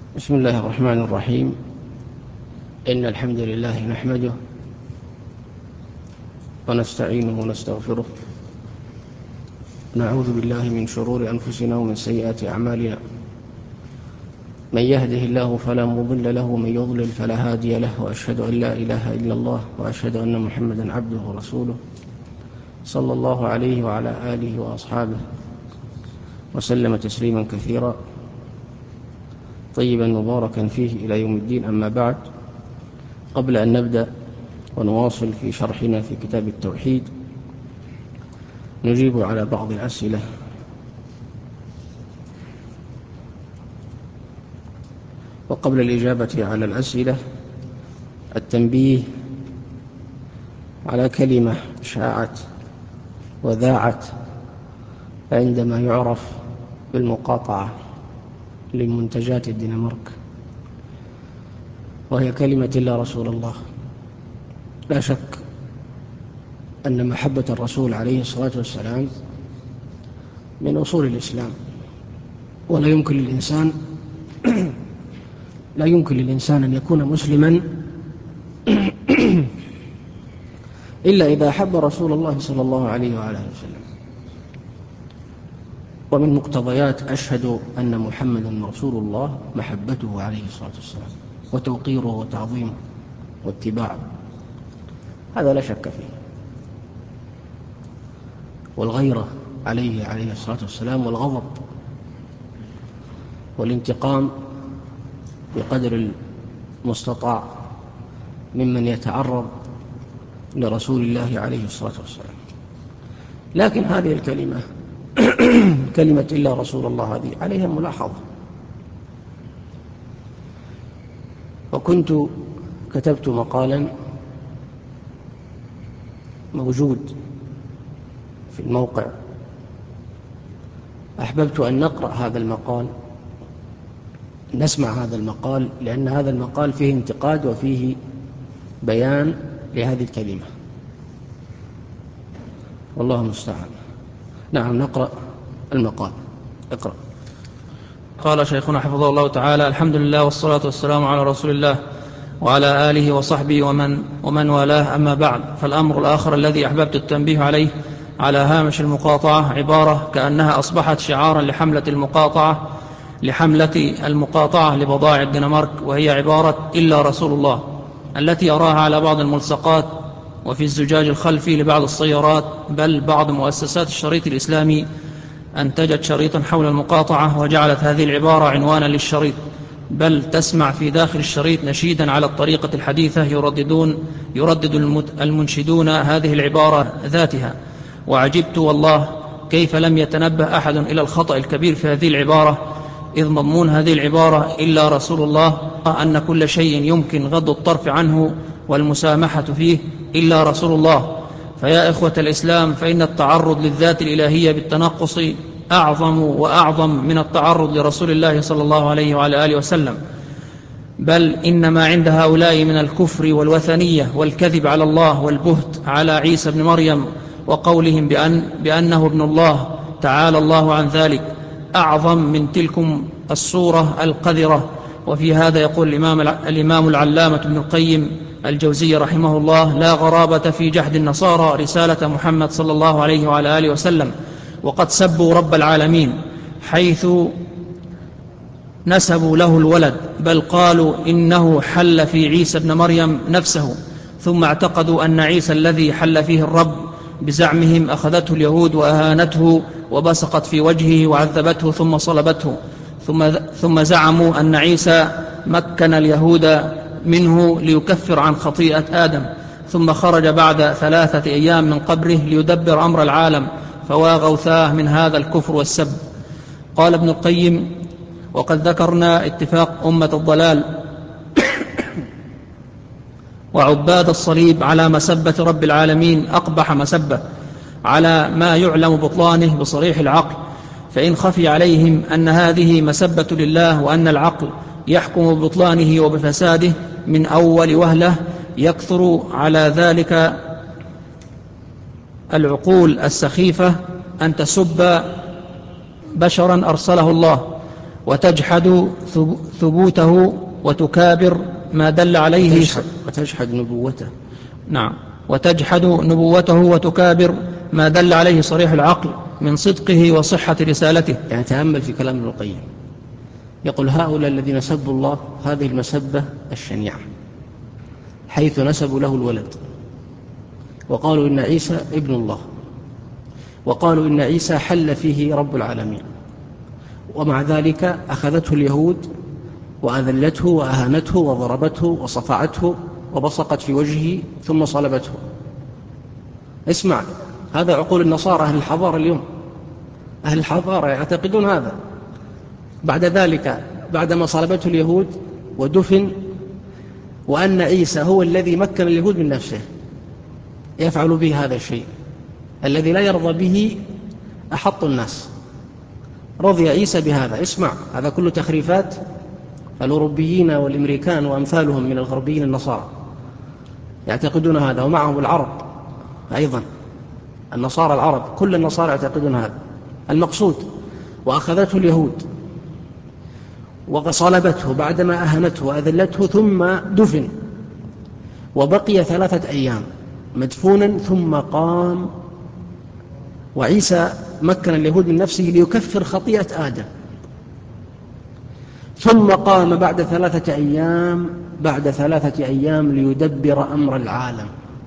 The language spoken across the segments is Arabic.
بسم الله الرحمن الرحيم. إن الحمد لله نحمده ونستعينه ونستغفره، نعوذ بالله من شرور أنفسنا ومن سيئات أعمالنا، من يهده الله فلا مضل له ومن يضلل فلا هادي له، وأشهد أن لا إله إلا الله وأشهد أن محمدا عبده ورسوله صلى الله عليه وعلى آله وأصحابه وسلم تسليما كثيرا طيبا مباركا فيه إلى يوم الدين. أما بعد، قبل أن نبدأ ونواصل في شرحنا في كتاب التوحيد، نجيب على بعض الأسئلة. وقبل الإجابة على الأسئلة، التنبيه على كلمة شاعت وذاعت عندما يعرف بالمقاطعة لمنتجات الدنمارك، وهي كلمة لا رسول الله. لا شك أن محبة الرسول عليه الصلاة والسلام من أصول الإسلام، ولا يمكن للإنسان أن يكون مسلما إلا إذا أحب رسول الله صلى الله عليه وعلى آله وسلم. ومن مقتضيات أشهد أن محمدا رسول الله محبته عليه الصلاة والسلام وتوقيره وتعظيمه واتباعه، هذا لا شك فيه. والغيرة عليه الصلاة والسلام، والغضب والانتقام بقدر المستطاع ممن يتعرض لرسول الله عليه الصلاة والسلام. لكن هذه الكلمة كلمة إلا رسول الله هذه عليها ملاحظة. وكنت كتبت مقالا موجود في الموقع، أحببت أن نقرأ هذا المقال، نسمع هذا المقال، لأن هذا المقال فيه انتقاد وفيه بيان لهذه الكلمة، والله المستعان. نعم، نقرأ المقال. اقرأ. قال شيخنا حفظه الله تعالى: الحمد لله والصلاة والسلام على رسول الله وعلى آله وصحبه ومن والاه، أما بعد. فالأمر الآخر الذي أحببت التنبيه عليه على هامش المقاطعة عبارة كأنها أصبحت شعارا لحملة المقاطعة لبضائع الدنمارك، وهي عبارة إلا رسول الله، التي أراها على بعض الملصقات وفي الزجاج الخلفي لبعض السيارات، بل بعض مؤسسات الشريط الإسلامي أنتجت شريطا حول المقاطعة وجعلت هذه العبارة عنوانا للشريط، بل تسمع في داخل الشريط نشيدا على الطريقة الحديثة يردد المنشدون هذه العبارة ذاتها. وعجبت والله كيف لم يتنبه أحد إلى الخطأ الكبير في هذه العبارة، إذ مضمون هذه العبارة إلا رسول الله أن كل شيء يمكن غض الطرف عنه والمسامحة فيه إلا رسول الله. فيا إخوة الإسلام، فإن التعرض للذات الإلهية بالتنقص أعظم من التعرض لرسول الله صلى الله عليه وعلى آله وسلم. بل إنما عند هؤلاء من الكفر والوثنية والكذب على الله والبهت على عيسى بن مريم وقولهم بأنه ابن الله تعالى الله عن ذلك أعظم من تلكم الصورة القذرة. وفي هذا يقول الإمام العلامة ابن القيم الجوزي رحمه الله: لا غرابة في جحد النصارى رسالة محمد صلى الله عليه وعلى آله وسلم، وقد سبوا رب العالمين حيث نسبوا له الولد، بل قالوا إنه حل في عيسى ابن مريم نفسه، ثم اعتقدوا أن عيسى الذي حل فيه الرب بزعمهم أخذته اليهود وأهانته وبصقت في وجهه وعذبته ثم صلبته، ثم زعموا أن عيسى مكن اليهود منه ليكفر عن خطيئة آدم، ثم خرج بعد 3 أيام من قبره ليدبر أمر العالم، فوا غوثاه من هذا الكفر والسب. قال ابن القيم: وقد ذكرنا اتفاق أمة الضلال وعباد الصليب على مسبة رب العالمين أقبح مسبة، على ما يعلم بطلانه بصريح العقل، فإن خفي عليهم أن هذه مسبة لله وأن العقل يحكم ببطلانه وبفساده من أول وهلة، يكثر على ذلك العقول السخيفة أن تسب بشرا أرسله الله وتجحد ثبوته وتكابر ما دل عليه وتجحد نبوته. نعم، وتجحد نبوته وتكابر ما دل عليه صريح العقل من صدقه وصحة رسالته. يعني تأمل في كلام ابن القيم، يقول هؤلاء الذين سبوا الله هذه المسبة الشنيعة، حيث نسبوا له الولد، وقالوا إن عيسى ابن الله، وقالوا إن عيسى حل فيه رب العالمين، ومع ذلك أخذته اليهود وأذلته وأهانته وضربته وصفعته وبصقت في وجهه ثم صلبته. اسمع، هذا عقول النصارى أهل الحضارة اليوم، أهل الحضارة يعتقدون هذا. بعد ذلك بعدما صلبته اليهود ودفن، وأن عيسى هو الذي مكن اليهود من نفسه، يفعل به هذا الشيء الذي لا يرضى به أحط الناس. رضي عيسى بهذا. اسمع، هذا كله تخريفات الأوروبيين والأمريكان وأمثالهم من الغربيين النصارى يعتقدون هذا، ومعهم العرب أيضا، النصارى العرب، كل النصارى يعتقدون هذا. المقصود وأخذته اليهود وصلبته بعدما أهنته وأذلته، ثم دفن وبقي 3 أيام مدفونا، ثم قام. وعيسى مكن اليهود من نفسه ليكفر خطيئة آدم، ثم قام بعد 3 أيام ليدبر أمر العالم.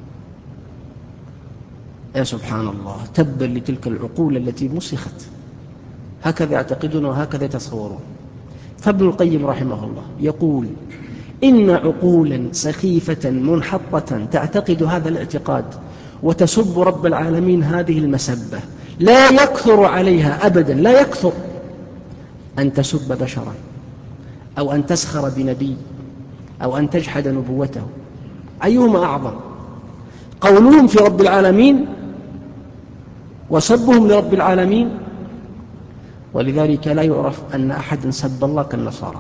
يا سبحان الله، تبا لتلك العقول التي مسخت. هكذا يعتقدون وهكذا يتصورون. فابن القيم رحمه الله يقول إن عقولا سخيفة منحطة تعتقد هذا الاعتقاد وتسب رب العالمين هذه المسبة، لا يكثر عليها أبدا، لا يكثر أن تسب بشرا، أو أن تسخر بنبي، أو أن تجحد نبوته. أيهما أعظم؟ قولهم في رب العالمين وسبهم لرب العالمين. ولذلك لا يعرف أن أحد سب الله كالنصارى.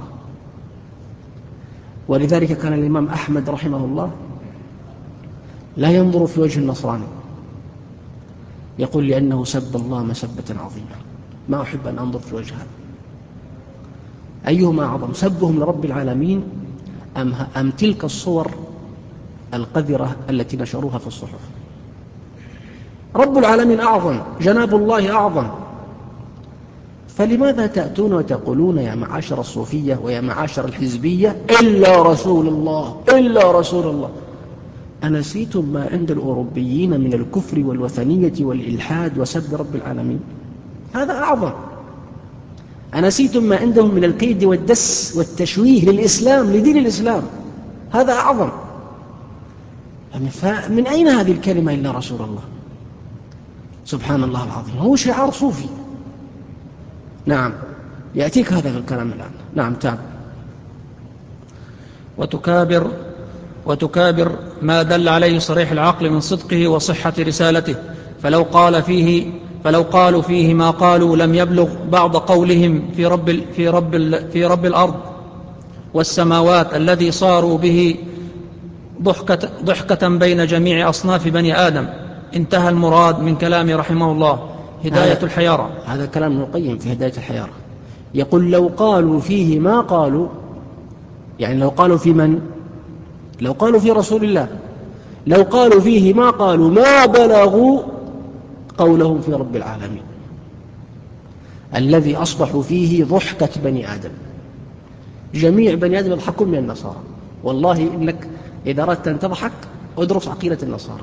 ولذلك كان الإمام أحمد رحمه الله لا ينظر في وجه النصراني، يقول لأنه سب الله مسبة عظيمة، ما أحب أن أنظر في وجهه. أيهما أعظم، سبهم لرب العالمين أم تلك الصور القذرة التي نشروها في الصحف؟ رب العالمين أعظم، جناب الله أعظم. فلماذا تأتون وتقولون يا معاشر الصوفية ويا معاشر الحزبية إلا رسول الله، إلا رسول الله؟ أنسيتم ما عند الأوروبيين من الكفر والوثنية والإلحاد وسب رب العالمين؟ هذا أعظم. أنسيتم ما عندهم من الكيد والدس والتشويه للإسلام، لدين الإسلام؟ هذا أعظم. من أين هذه الكلمة إلا رسول الله؟ سبحان الله العظيم، هو شعار صوفي. نعم، يأتيك هذا الكلام الآن. نعم، تابع. وتكابر ما دل عليه صريح العقل من صدقه وصحة رسالته. فلو قالوا فيه ما قالوا لم يبلغ بعض قولهم في رب الأرض والسماوات الذي صاروا به ضحكة بين جميع أصناف بني آدم. انتهى المراد من كلام رحمه الله هداية الحيارى. هذا كلام ابن القيم في هداية الحيارى. يقول لو قالوا فيه ما قالوا، يعني لو قالوا في من؟ لو قالوا في رسول الله، لو قالوا فيه ما قالوا ما بلغوا قولهم في رب العالمين الذي أصبحوا فيه ضحكة بني آدم. جميع بني آدم يضحكون من النصارى. والله إنك إذا أردت أن تضحك ادرس عقيدة النصارى،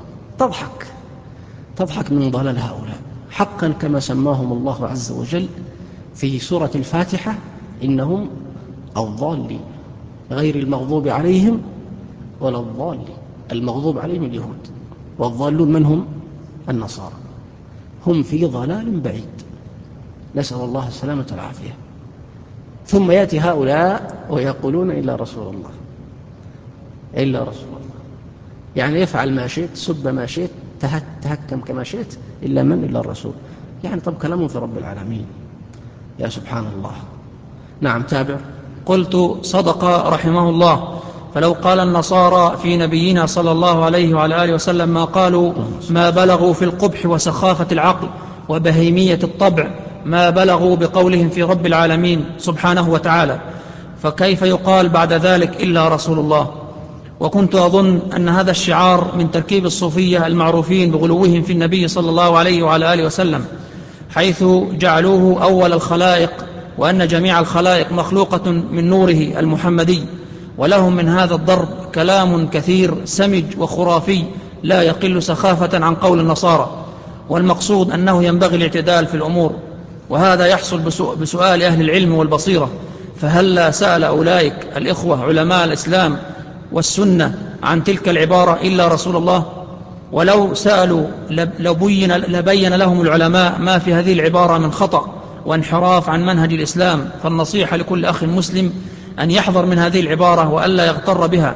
تضحك من ضلال هؤلاء حقا، كما سماهم الله عز وجل في سورة الفاتحة: إنهم الضالين غير المغضوب عليهم ولا الضالين. المغضوب عليهم اليهود، والضالون من هم؟ النصارى. هم في ضلال بعيد، نسأل الله السلامة والعافية. ثم يأتي هؤلاء ويقولون إلا رسول الله، إلا رسول الله، يعني يفعل ما شئت، سب ما شئت، تهكم كما شئت، إلا من؟ إلا الرسول. يعني طب كلامه في رب العالمين. يا سبحان الله. نعم، تابع. قلت: صدق رحمه الله. فلو قال النصارى في نبينا صلى الله عليه وعلى آله وسلم ما قالوا، ما بلغوا في القبح وسخافة العقل وبهيمية الطبع ما بلغوا بقولهم في رب العالمين سبحانه وتعالى، فكيف يقال بعد ذلك إلا رسول الله؟ وكنت أظن أن هذا الشعار من تركيب الصوفية المعروفين بغلوهم في النبي صلى الله عليه وعلى آله وسلم، حيث جعلوه أول الخلائق، وأن جميع الخلائق مخلوقة من نوره المحمدي. ولهم من هذا الضرب كلام كثير سمج وخرافي لا يقل سخافة عن قول النصارى، والمقصود أنه ينبغي الاعتدال في الأمور، وهذا يحصل بسؤال أهل العلم والبصيرة. فهل سأل أولئك الإخوة علماء الإسلام والسنة عن تلك العبارة إلا رسول الله؟ ولو سألوا لبين لهم العلماء ما في هذه العبارة من خطأ وانحراف عن منهج الإسلام. فالنصيحة لكل أخ مسلم أن يحذر من هذه العبارة وألا يغتر بها،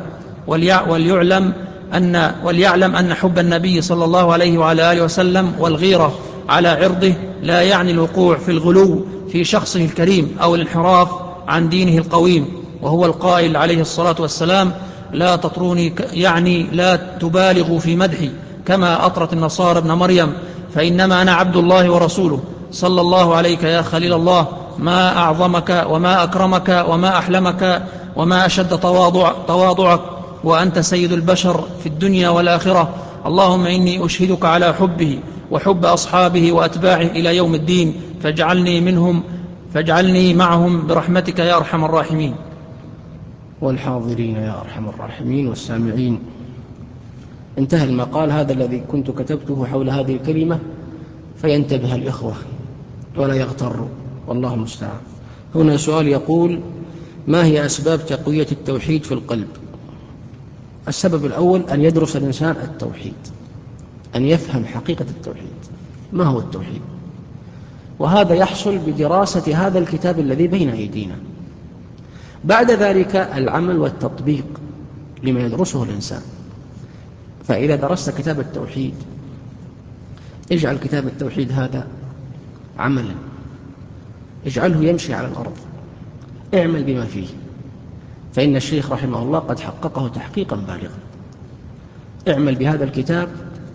وليعلم أن حب النبي صلى الله عليه وعلى آله وسلم والغيرة على عرضه لا يعني الوقوع في الغلو في شخصه الكريم أو الانحراف عن دينه القويم. وهو القائل عليه الصلاة والسلام: لا تطروني، يعني لا تبالغوا في مدحي كما أطرت النصارى ابن مريم، فإنما أنا عبد الله ورسوله. صلى الله عليك يا خليل الله، ما أعظمك وما أكرمك وما أحلمك وما أشد تواضعك، وأنت سيد البشر في الدنيا والآخرة. اللهم إني أشهدك على حبه وحب أصحابه وأتباعه إلى يوم الدين، فاجعلني معهم برحمتك يا أرحم الراحمين. والحاضرين يا أرحم الراحمين والسامعين. انتهى المقال هذا الذي كنت كتبته حول هذه الكلمة، فينتبه الإخوة ولا يغتروا، والله المستعان. هنا سؤال يقول: ما هي أسباب تقوية التوحيد في القلب؟ السبب الأول أن يدرس الإنسان التوحيد، أن يفهم حقيقة التوحيد، ما هو التوحيد، وهذا يحصل بدراسة هذا الكتاب الذي بين أيدينا. بعد ذلك العمل والتطبيق لما يدرسه الإنسان. فإذا درست كتاب التوحيد اجعل كتاب التوحيد هذا عملا، اجعله يمشي على الأرض، اعمل بما فيه، فإن الشيخ رحمه الله قد حققه تحقيقا بالغا. اعمل بهذا الكتاب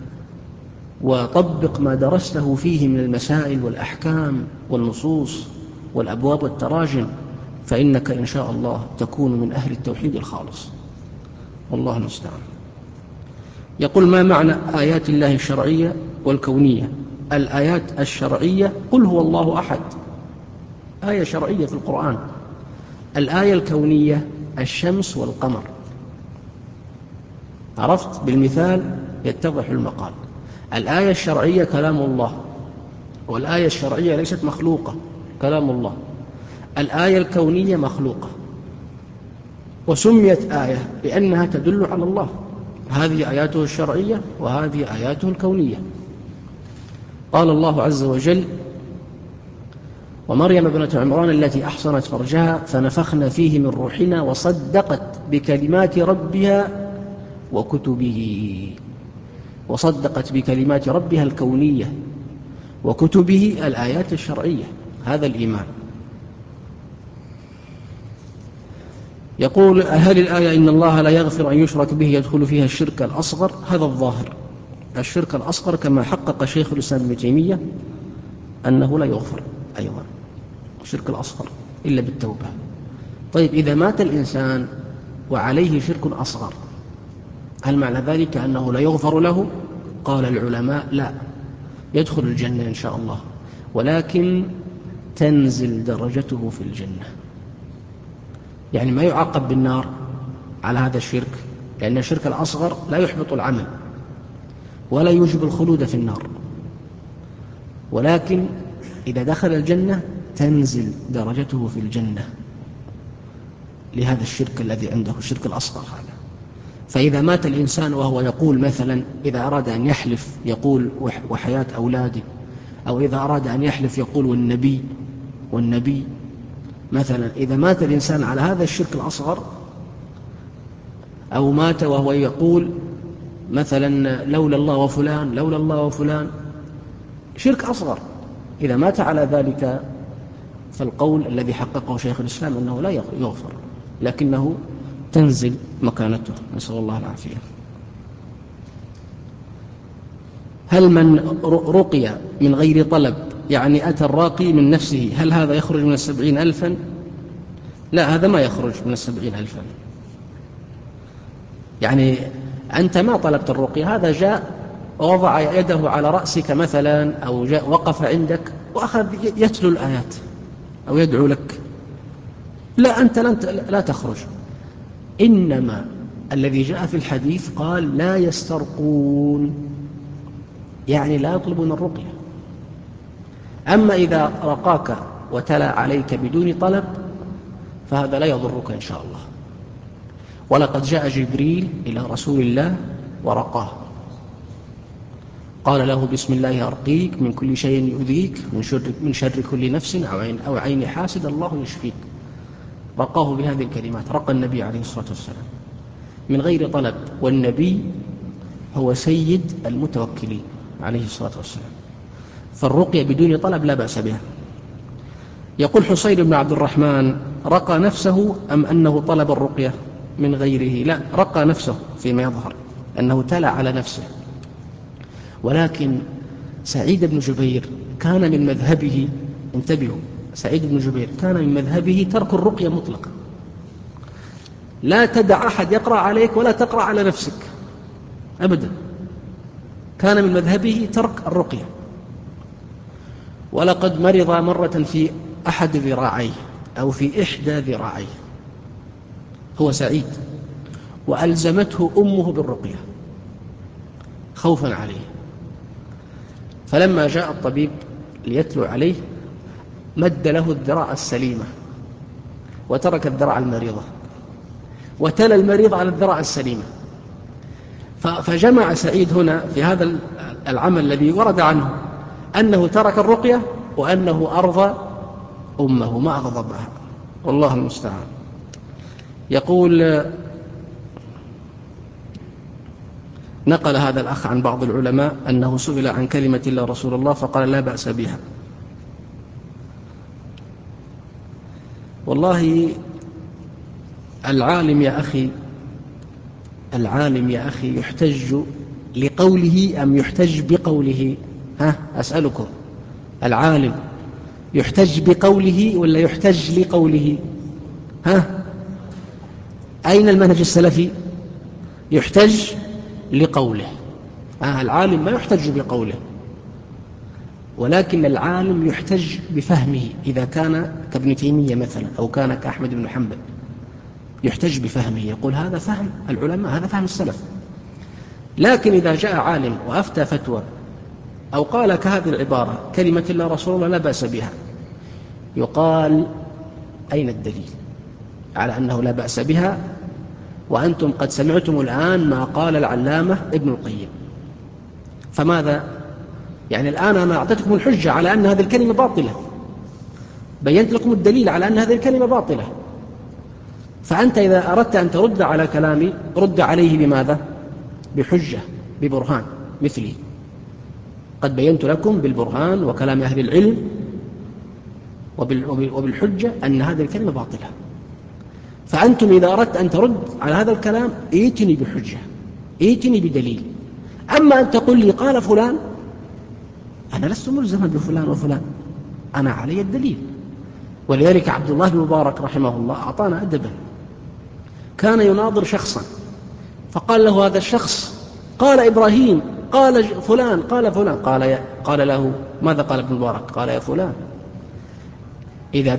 وطبق ما درسته فيه من المسائل والأحكام والنصوص والأبواب والتراجم، فإنك إن شاء الله تكون من أهل التوحيد الخالص، والله المستعان. يقول: ما معنى آيات الله الشرعية والكونية؟ الآيات الشرعية قل هو الله أحد، آية شرعية في القرآن. الآية الكونية الشمس والقمر. عرفت؟ بالمثال يتضح المقال. الآية الشرعية كلام الله، والآية الشرعية ليست مخلوقة، كلام الله. الآية الكونية مخلوقة، وسميت آية لأنها تدل على الله. هذه آياته الشرعية وهذه آياته الكونية. قال الله عز وجل: ومريم ابنة عمران التي أحصنت فرجها فنفخنا فيه من روحنا وصدقت بكلمات ربها وكتبه. وصدقت بكلمات ربها الكونية وكتبه الآيات الشرعية، هذا الإيمان. يقول: هل الآية إن الله لا يغفر أن يشرك به يدخل فيها الشرك الأصغر؟ هذا الظاهر. الشرك الأصغر كما حقق شيخ الإسلام ابن تيمية أنه لا يغفر أيضا الشرك الأصغر إلا بالتوبة. طيب، إذا مات الإنسان وعليه شرك أصغر، هل معنى ذلك أنه لا يغفر له؟ قال العلماء: لا، يدخل الجنة إن شاء الله، ولكن تنزل درجته في الجنة. يعني ما يعاقب بالنار على هذا الشرك، لأن الشرك الأصغر لا يحبط العمل ولا يوجب الخلود في النار، ولكن إذا دخل الجنة تنزل درجته في الجنة لهذا الشرك الذي عنده، الشرك الأصغر هذا. فإذا مات الإنسان وهو يقول مثلا، إذا أراد أن يحلف يقول وحياة أولادي، أو إذا أراد أن يحلف يقول والنبي مثلا، إذا مات الإنسان على هذا الشرك الأصغر، أو مات وهو يقول مثلا لولا الله وفلان لولا الله وفلان، شرك أصغر، إذا مات على ذلك فالقول الذي حققه شيخ الإسلام أنه لا يغفر، لكنه تنزل مكانته، نسأل الله العافية. هل من رقي من غير طلب يعني أتى الراقي من نفسه، هل هذا يخرج من 70,000؟ لا، هذا ما يخرج من 70,000. يعني أنت ما طلبت الرقية، هذا جاء ووضع يده على رأسك مثلا، أو جاء وقف عندك وأخذ يتلو الآيات أو يدعو لك، لا، أنت لا تخرج. إنما الذي جاء في الحديث قال لا يسترقون، يعني لا يطلبون الرقية. أما إذا رقاك وتلا عليك بدون طلب فهذا لا يضرك إن شاء الله. ولقد جاء جبريل إلى رسول الله ورقاه، قال له بسم الله أرقيك من كل شيء يؤذيك، من شر كل نفس أو عين حاسد الله يشفيك. رقاه بهذه الكلمات، رقى النبي عليه الصلاة والسلام من غير طلب، والنبي هو سيد المتوكلين عليه الصلاة والسلام، فالرقية بدون طلب لا بأس بها. يقول حسين بن عبد الرحمن: رقى نفسه أم أنه طلب الرقية من غيره؟ لا، رقى نفسه فيما يظهر أنه تلا على نفسه. ولكن سعيد بن جبير كان من مذهبه، انتبهوا، سعيد بن جبير كان من مذهبه ترك الرقية مطلقا، لا تدع أحد يقرأ عليك ولا تقرأ على نفسك أبدا، كان من مذهبه ترك الرقية. ولقد مرض مرة في أحد ذراعيه أو في إحدى ذراعيه، هو سعيد، وألزمته أمه بالرقية خوفا عليه، فلما جاء الطبيب ليتلو عليه مد له الذراع السليمة وترك الذراع المريضة، وتلا المريض على الذراع السليمة. فجمع سعيد هنا في هذا العمل الذي ورد عنه أنه ترك الرقية وأنه أرضى أمه ما أغضبها، والله المستعان. يقول: نقل هذا الأخ عن بعض العلماء أنه سئل عن كلمة لا رسول الله فقال لا بأس بها. والله العالم يا أخي يحتج لقوله أم يحتج بقوله؟ أسألكم، العالم يحتج بقوله ولا يحتج لقوله؟ أين المنهج السلفي؟ يحتج لقوله. العالم ما يحتج بقوله، ولكن العالم يحتج بفهمه، إذا كان كابن تيمية مثلا أو كان كأحمد بن حنبل يحتج بفهمه، يقول هذا فهم العلماء، هذا فهم السلف. لكن إذا جاء عالم وأفتى فتوى أو قال كهذه العبارة كلمة لا رسول الله لا بأس بها، يقال أين الدليل على أنه لا بأس بها؟ وأنتم قد سمعتم الآن ما قال العلامة ابن القيم، فماذا؟ يعني الآن أنا أعطيتكم الحجة على أن هذه الكلمة باطلة، بينت لكم الدليل على أن هذه الكلمة باطلة، فأنت إذا أردت أن ترد على كلامي رد عليه بماذا؟ بحجة، ببرهان مثلي، قد بينت لكم بالبرهان وكلام أهل العلم وبالحجة أن هذه الكلمة باطلة. فأنتم إذا أردت أن ترد على هذا الكلام ائتني بحجة، ائتني بدليل. أما أن تقول لي قال فلان، أنا لست ملزما بفلان وفلان، أنا علي الدليل. ولذلك عبد الله بن مبارك رحمه الله أعطانا أدبا، كان يناظر شخصا فقال له هذا الشخص قال إبراهيم قال فلان قال فلان، قال له ماذا قال ابن مبارك؟ قال يا فلان، إذا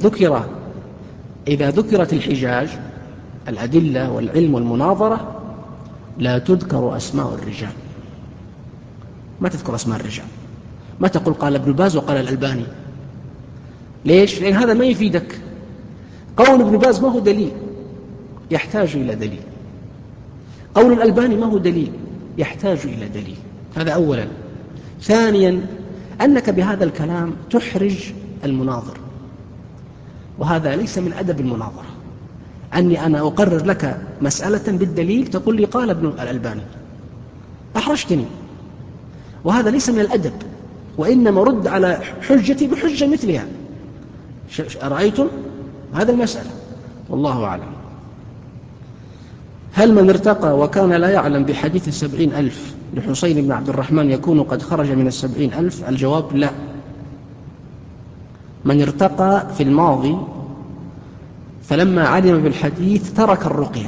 ذكرت الحجاج الأدلة والعلم والمناظرة لا تذكر أسماء الرجال، ما تذكر أسماء الرجال، ما تقول قال ابن باز وقال الألباني. ليش؟ لأن هذا ما يفيدك. قول ابن باز ما هو دليل، يحتاج إلى دليل. قول الألباني ما هو دليل، يحتاج إلى دليل. هذا أولا. ثانيا، أنك بهذا الكلام تحرج المناظر، وهذا ليس من أدب المناظرة، أني أنا أقرر لك مسألة بالدليل تقول لي قال ابن الألباني، أحرجتني، وهذا ليس من الأدب، وإنما رد على حجتي بحجة مثلها. رأيتم هذا المسألة، والله أعلم. هل من ارتقى وكان لا يعلم بحديث 70,000 لحسين بن عبد الرحمن يكون قد خرج من 70,000؟ الجواب لا، من ارتقى في الماضي فلما علم بالحديث ترك الرقية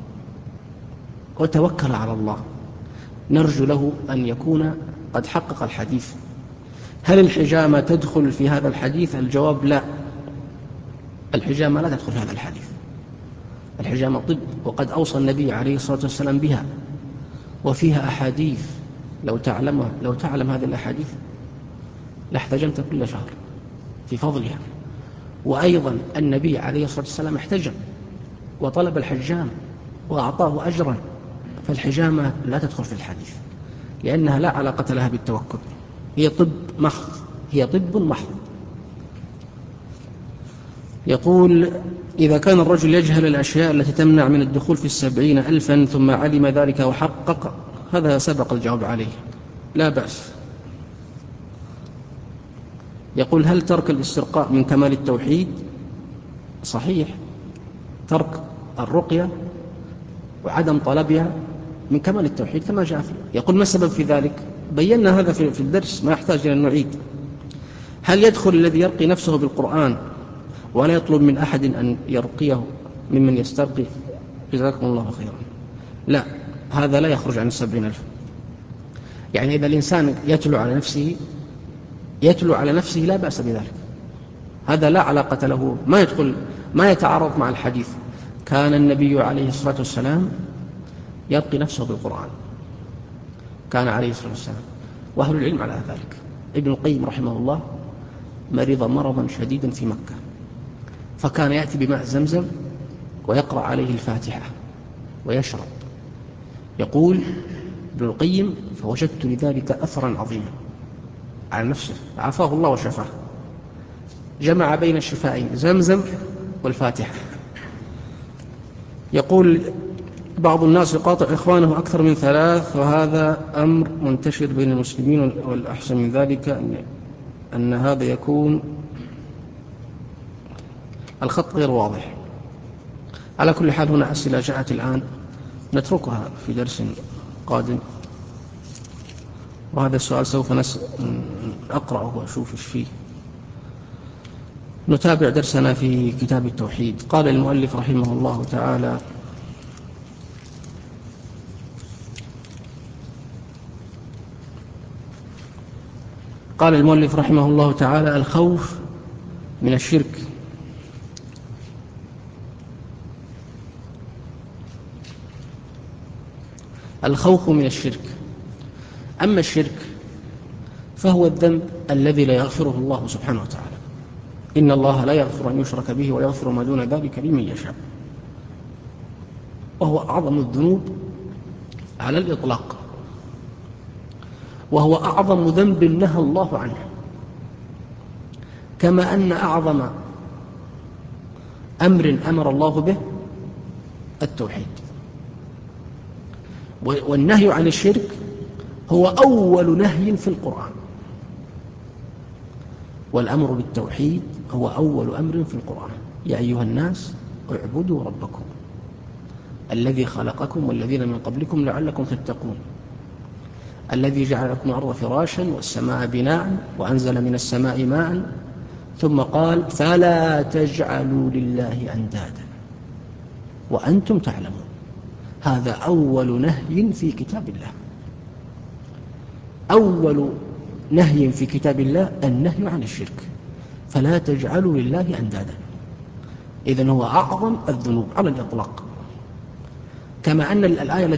وتوكل على الله، نرجو له أن يكون قد حقق الحديث. هل الحجامة تدخل في هذا الحديث؟ الجواب لا، الحجامة لا تدخل في هذا الحديث. الحجامة طب، وقد أوصى النبي عليه الصلاة والسلام بها، وفيها أحاديث لو تعلم هذه الأحاديث لاحتجمت كل شهر في فضلها. وأيضا النبي عليه الصلاة والسلام احتجم وطلب الحجام وأعطاه أجرا، فالحجامة لا تدخل في الحديث لأنها لا علاقة لها بالتوكل، هي طب محض، هي طب محض. يقول: إذا كان الرجل يجهل الأشياء التي تمنع من الدخول في 70,000 ثم علم ذلك وحقق، هذا سبق الجواب عليه، لا بأس. يقول: هل ترك الاسترقاء من كمال التوحيد؟ صحيح، ترك الرقية وعدم طلبها من كمال التوحيد كما جاء فيه. يقول: ما السبب في ذلك؟ بينا هذا في الدرس، ما يحتاج إلى أن نعيد. هل يدخل الذي يرقي نفسه بالقرآن ولا يطلب من أحد أن يرقيه ممن يسترقي؟ جزاكم الله خيرا. لا، هذا لا يخرج عن 70,000. يعني إذا الإنسان يتلو على نفسه لا بأس بذلك، هذا لا علاقة له، ما يتعارض مع الحديث. كان النبي عليه الصلاة والسلام يرقي نفسه بالقرآن، كان عليه الصلاة والسلام، وأهل العلم على ذلك. ابن القيم رحمه الله مرض مرضا شديدا في مكة، فكان يأتي بماء زمزم ويقرأ عليه الفاتحة ويشرب. يقول ابن القيم: فوجدت لذلك أثرا عظيما على نفسه، عافاه الله وشفاه، جمع بين الشفائين زمزم والفاتحة. يقول: بعض الناس يقاطع إخوانه أكثر من 3، وهذا أمر منتشر بين المسلمين، والأحسن من ذلك أن هذا يكون الخط غير واضح. على كل حال هنا أسئلة جاءت الآن نتركها في درس قادم، وهذا السؤال سوف أقرأه وأشوف إيش فيه. نتابع درسنا في كتاب التوحيد. قال المؤلف رحمه الله تعالى: قال المؤلف رحمه الله تعالى: الخوف من الشرك. الخوف من الشرك. أما الشرك فهو الذنب الذي لا يغفره الله سبحانه وتعالى. إن الله لا يغفر أن يشرك به ويغفر ما دون ذلك لمن يشاء، وهو أعظم الذنوب على الإطلاق، وهو أعظم ذنب نهى الله عنه، كما أن أعظم أمر أمر الله به التوحيد. والنهي عن الشرك هو أول نهي في القرآن، والأمر بالتوحيد هو أول أمر في القرآن. يا أيها الناس اعبدوا ربكم الذي خلقكم والذين من قبلكم لعلكم تتقون، الذي جعل لكم الأرض فراشا والسماء بناء وأنزل من السماء ماء، ثم قال: فلا تجعلوا لله أندادا وأنتم تعلمون. هذا أول نهي في كتاب الله، أول نهي في كتاب الله النهي عن الشرك، فلا تجعلوا لله أندادا. إذن هو أعظم الذنوب على الإطلاق، كما أن الآية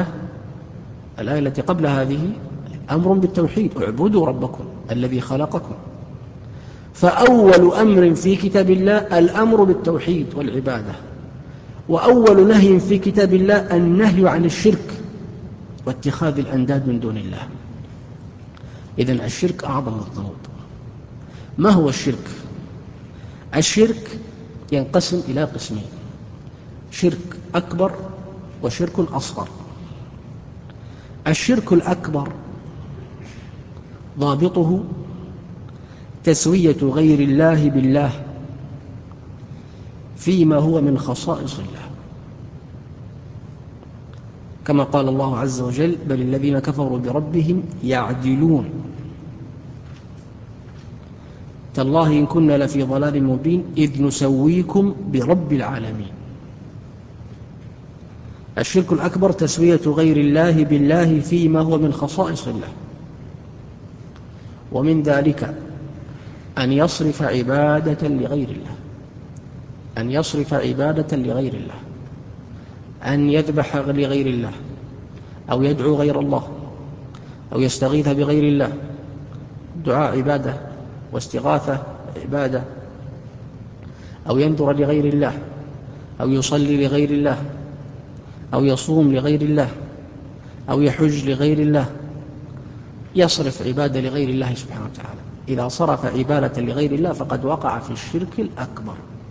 التي قبل هذه أمر بالتوحيد: اعبدوا ربكم الذي خلقكم. فأول أمر في كتاب الله الأمر بالتوحيد والعبادة، وأول نهي في كتاب الله النهي عن الشرك واتخاذ الأنداد من دون الله. إذن الشرك أعظم الذنوب. ما هو الشرك؟ الشرك ينقسم إلى قسمين: شرك أكبر وشرك أصغر. الشرك الأكبر ضابطه تسوية غير الله بالله فيما هو من خصائص الله، كما قال الله عز وجل: بل الذين كفروا بربهم يعدلون. تالله إن كنا لفي ضلال مبين إذ نسويكم برب العالمين. الشرك الأكبر تسوية غير الله بالله فيما هو من خصائص الله، ومن ذلك أن يصرف عبادة لغير الله، أن يصرف عبادة لغير الله، أن يذبح لغير الله، أو يدعو غير الله، أو يستغيث بغير الله. دعاء عبادة واستغاثة عبادة، أو ينذر لغير الله، أو يصلي لغير الله، أو يصوم لغير الله، أو يحج لغير الله. يصرف عبادة لغير الله سبحانه وتعالى. إذا صرف عبادة لغير الله فقد وقع في الشرك الأكبر.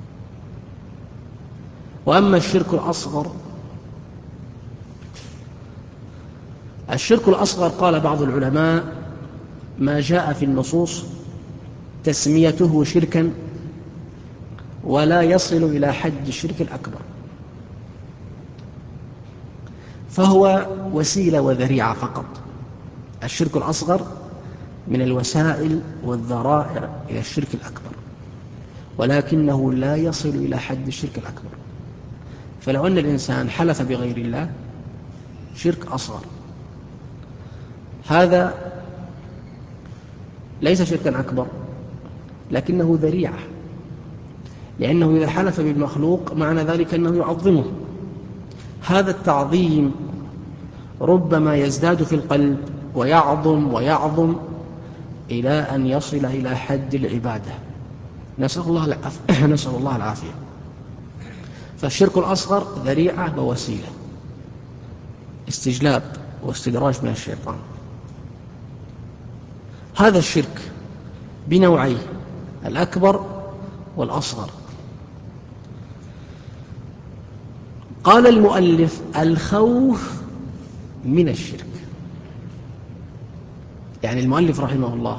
وأما الشرك الأصغر، الشرك الأصغر قال بعض العلماء ما جاء في النصوص تسميته شركا ولا يصل إلى حد الشرك الأكبر، فهو وسيلة وذريعة فقط. الشرك الأصغر من الوسائل والذرائع إلى الشرك الأكبر، ولكنه لا يصل إلى حد الشرك الأكبر. فلو أن الإنسان حلف بغير الله شرك أصغر، هذا ليس شركا أكبر لكنه ذريعة، لأنه إذا حلف بالمخلوق معنى ذلك أنه يعظمه. هذا التعظيم ربما يزداد في القلب ويعظم ويعظم إلى أن يصل إلى حد العبادة. نسأل الله العافية. فالشرك الأصغر ذريعة ووسيلة، استجلاب واستدراج من الشيطان. هذا الشرك بنوعيه الأكبر والأصغر. قال المؤلف الخوف من الشرك، يعني المؤلف رحمه الله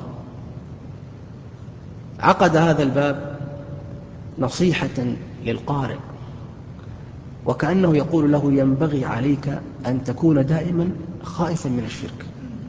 عقد هذا الباب نصيحة للقارئ، وكأنه يقول له ينبغي عليك أن تكون دائما خائفا من الشرك،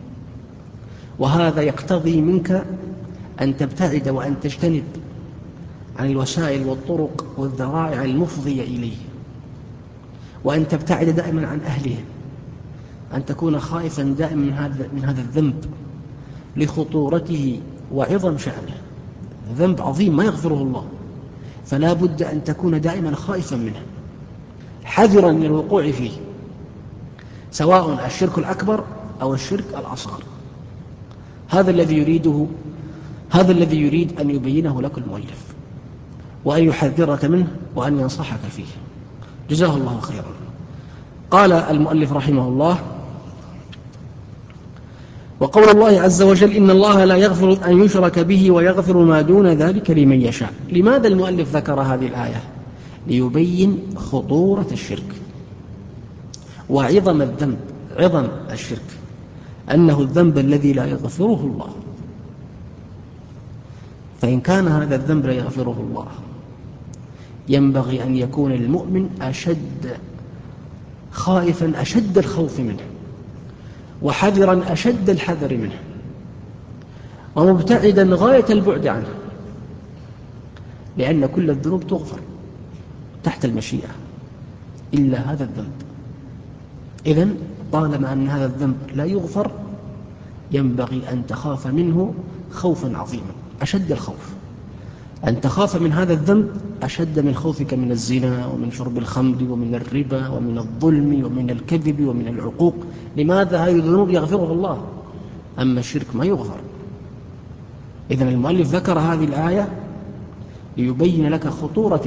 وهذا يقتضي منك أن تبتعد وأن تجتنب عن الوسائل والطرق والذرائع المفضية إليه، وأن تبتعد دائما عن أهله، أن تكون خائفا دائما من هذا الذنب لخطورته وعظم شأنه. ذنب عظيم ما يغفره الله، فلا بد أن تكون دائما خائفا منه حذرا من الوقوع فيه، سواء الشرك الأكبر أو الشرك الأصغر. هذا الذي يريد أن يبينه لك المؤلف، وأن يحذرك منه وأن ينصحك فيه، جزاه الله خيرا. قال المؤلف رحمه الله: وقول الله عز وجل إن الله لا يغفر أن يشرك به ويغفر ما دون ذلك لمن يشاء. لماذا المؤلف ذكر هذه الآية؟ ليبين خطورة الشرك وعظم الذنب، عظم الشرك أنه الذنب الذي لا يغفره الله. فإن كان هذا الذنب لا يغفره الله ينبغي أن يكون المؤمن خائفا أشد الخوف منه، وحذرا أشد الحذر منه، ومبتعدا غاية البعد عنه، لأن كل الذنوب تغفر تحت المشيئة إلا هذا الذنب. إذن طالما أن هذا الذنب لا يغفر ينبغي أن تخاف منه خوفا عظيما، أشد الخوف، أن تخاف من هذا الذنب أشد من خوفك من الزنا ومن شرب الخمر ومن الربا ومن الظلم ومن الكذب ومن العقوق. لماذا؟ هذه الذنوب يغفرها الله، أما الشرك ما يغفر. إذن المؤلف ذكر هذه الآية ليبين لك خطورة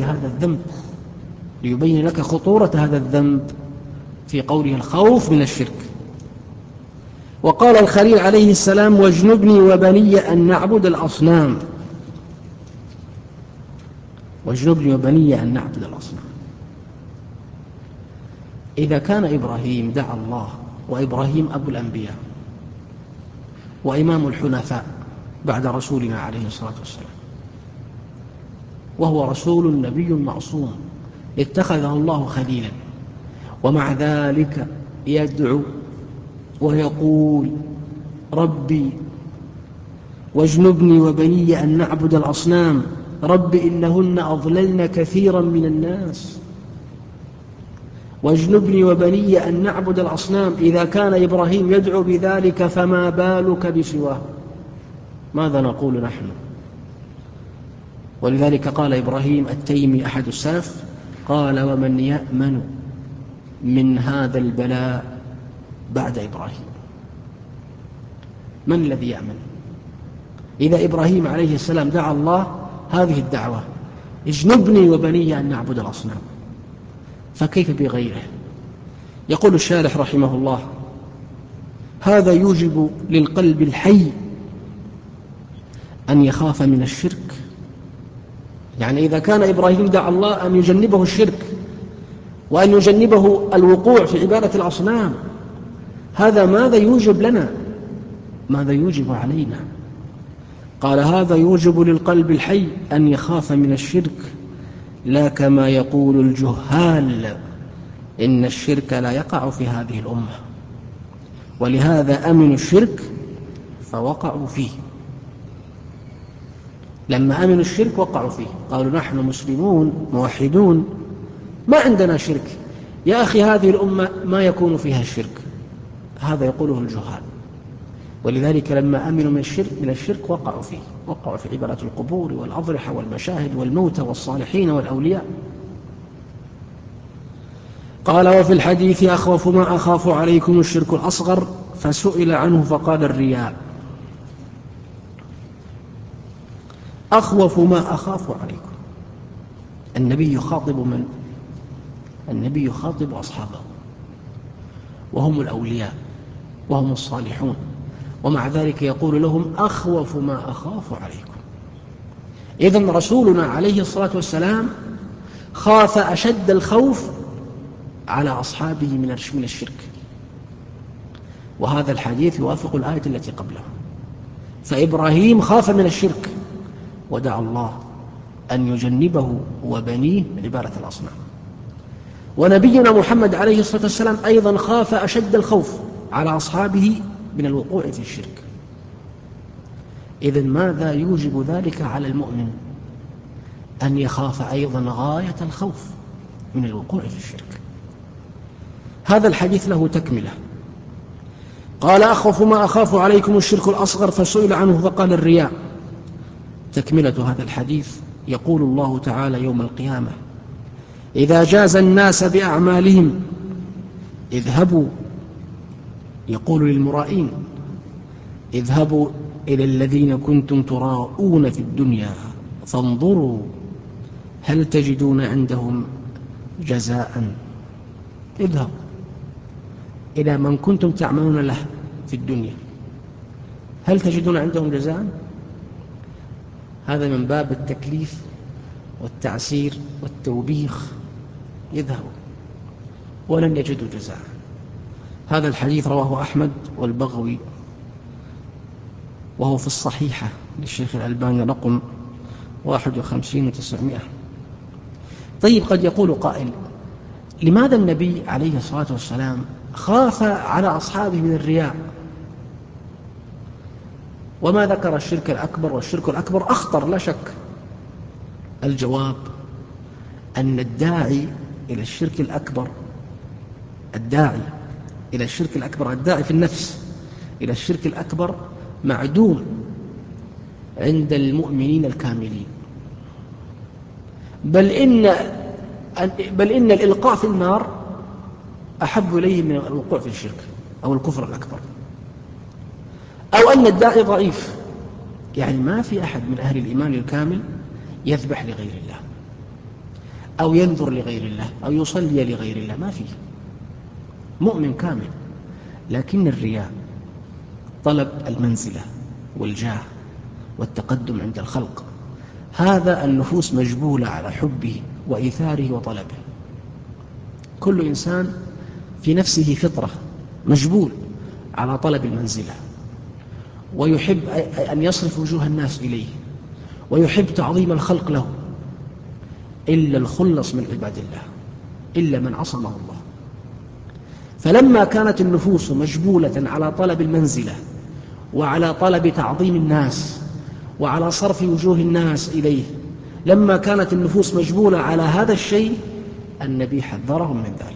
هذا الذنب، في قوله الخوف من الشرك. وقال الخليل عليه السلام: واجنبني وبني أن نعبد الأصنام. واجنبني وبني أن نعبد الأصنام. إذا كان إبراهيم دعا الله، وإبراهيم أبو الأنبياء وإمام الحنفاء بعد رسولنا عليه الصلاة والسلام، وهو رسول نبي معصوم اتخذه الله خليلا، ومع ذلك يدعو ويقول: ربي واجنبني وبني أن نعبد الأصنام رب إنهن أضللن كثيرا من الناس. واجنبني وبني أن نعبد الأصنام. إذا كان إبراهيم يدعو بذلك فما بالك بسواه؟ ماذا نقول نحن؟ ولذلك قال إبراهيم التيمي أحد السلف قال ومن يأمن من هذا البلاء بعد إبراهيم؟ من الذي يأمن؟ إذا إبراهيم عليه السلام دعا الله هذه الدعوة اجنبني وبني أن نعبد الأصنام، فكيف بغيره؟ يقول الشارح رحمه الله هذا يوجب للقلب الحي أن يخاف من الشرك. يعني إذا كان إبراهيم دعا الله أن يجنبه الشرك وأن يجنبه الوقوع في عبادة الأصنام، هذا ماذا يوجب لنا؟ ماذا يوجب علينا؟ قال هذا يوجب للقلب الحي أن يخاف من الشرك، لا كما يقول الجهال إن الشرك لا يقع في هذه الأمة، ولهذا أمنوا الشرك فوقعوا فيه. لما أمنوا الشرك وقعوا فيه، قالوا نحن مسلمون موحدون ما عندنا شرك. يا أخي هذه الأمة ما يكون فيها الشرك، هذا يقوله الجهال. ولذلك لما أمنوا من الشرك وقعوا فيه، وقعوا في عبادة القبور والأضرحة والمشاهد والموتى والصالحين والأولياء. قال وفي الحديث أخوف ما أخاف عليكم الشرك الأصغر، فسئل عنه فقال الرياء. أخوف ما أخاف عليكم، النبي يخاطب من؟ النبي يخاطب أصحابه وهم الأولياء وهم الصالحون، ومع ذلك يقول لهم أخوف ما أخاف عليكم. إذن رسولنا عليه الصلاة والسلام خاف أشد الخوف على أصحابه من الشرك، وهذا الحديث يوافق الآية التي قبله. فإبراهيم خاف من الشرك ودعا الله أن يجنبه وبنيه عبادة الأصنام، ونبينا محمد عليه الصلاة والسلام أيضا خاف أشد الخوف على أصحابه من الوقوع في الشرك. إذن ماذا يوجب ذلك على المؤمن؟ أن يخاف أيضا غاية الخوف من الوقوع في الشرك. هذا الحديث له تكملة. قال أخوف ما أخاف عليكم الشرك الأصغر، فسئل عنه فقال الرياء. تكملة هذا الحديث يقول الله تعالى يوم القيامة إذا جاز الناس بأعمالهم اذهبوا، يقول للمرائين اذهبوا إلى الذين كنتم تراءون في الدنيا فانظروا هل تجدون عندهم جزاء. اذهبوا إلى من كنتم تعملون له في الدنيا، هل تجدون عندهم جزاء؟ هذا من باب التكليف والتعسير والتوبيخ. يذهبوا ولن يجدوا جزاء. هذا الحديث رواه أحمد والبغوي، وهو في الصحيحة للشيخ الألباني رقم 51,900. طيب قد يقول قائل لماذا النبي عليه الصلاة والسلام خاف على أصحابه من الرياء وما ذكر الشرك الأكبر؟ والشرك الأكبر أخطر لا شك. الجواب أن الداعي إلى الشرك الأكبر، الداعي في النفس إلى الشرك الأكبر معدوم عند المؤمنين الكاملين، بل إن الإلقاء في النار أحب إليه من الوقوع في الشرك أو الكفر الأكبر. أو أن الداعي ضعيف، يعني ما في أحد من أهل الإيمان الكامل يذبح لغير الله أو ينذر لغير الله أو يصلي لغير الله، ما فيه مؤمن كامل. لكن الرياء طلب المنزلة والجاه والتقدم عند الخلق، هذا النفوس مجبولة على حبه وإيثاره وطلبه. كل إنسان في نفسه فطرة مجبول على طلب المنزلة، ويحب أن يصرف وجوه الناس إليه، ويحب تعظيم الخلق له، إلا الخلص من عباد الله، إلا من عصمه الله. فلما كانت النفوس مجبولة على طلب المنزلة وعلى طلب تعظيم الناس وعلى صرف وجوه الناس إليه. لما كانت النفوس مجبولة على هذا الشيء النبي حذرهم من ذلك.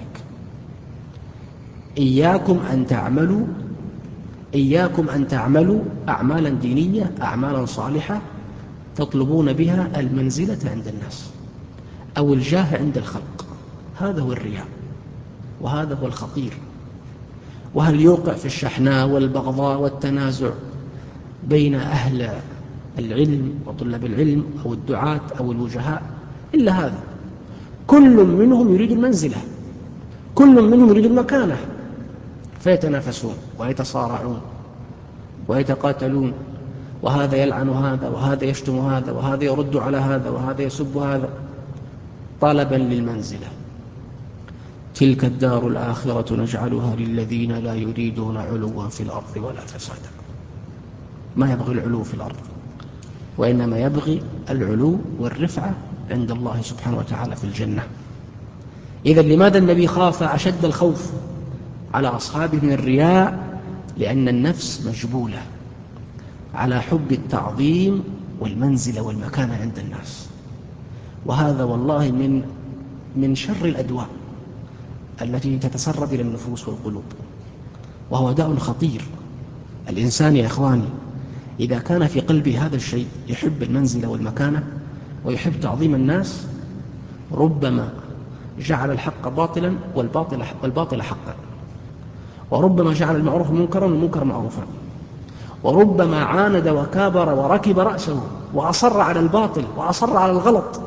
إياكم أن تعملوا أعمالا دينية، أعمالا صالحة تطلبون بها المنزلة عند الناس أو الجاه عند الخلق. هذا هو الرياء، وهذا هو الخطير. وهل يوقع في الشحناء والبغضاء والتنازع بين أهل العلم وطلاب العلم أو الدعاة أو الوجهاء إلا هذا. كل منهم يريد المنزلة، كل منهم يريد المكانة، فيتنافسون ويتصارعون ويتقاتلون، وهذا يلعن هذا وهذا يشتم هذا وهذا يرد على هذا وهذا يسب هذا طلبا للمنزلة. تلك الدار الآخرة نجعلها للذين لا يريدون علوا في الأرض ولا فسادا. ما يبغي العلو في الأرض، وإنما يبغي العلو والرفعة عند الله سبحانه وتعالى في الجنة. إذن لماذا النبي خاف أشد الخوف على أصحابه من الرياء؟ لأن النفس مجبولة على حب التعظيم والمنزلة والمكانة عند الناس، وهذا والله من شر الأدواء التي تتسرب إلى النفوس والقلوب، وهو داء خطير. الإنسان يا إخواني إذا كان في قلبه هذا الشيء، يحب المنزلة والمكانة ويحب تعظيم الناس، ربما جعل الحق باطلا والباطل حقا، وربما جعل المعروف منكرا والمنكر معروفا، وربما عاند وكابر وركب رأسه وأصر على الباطل وأصر على الغلط،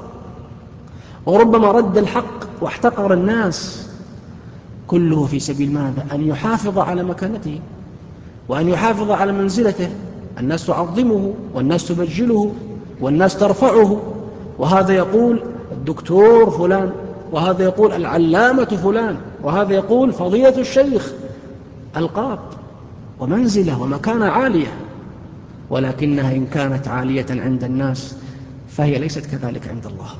وربما رد الحق واحتقر الناس، كله في سبيل ماذا؟ أن يحافظ على مكانته وأن يحافظ على منزلته. الناس تعظمه والناس تبجله والناس ترفعه، وهذا يقول الدكتور فلان، وهذا يقول العلامة فلان، وهذا يقول فضيلة الشيخ، ألقاب ومنزلة ومكانة عالية، ولكنها إن كانت عالية عند الناس فهي ليست كذلك عند الله.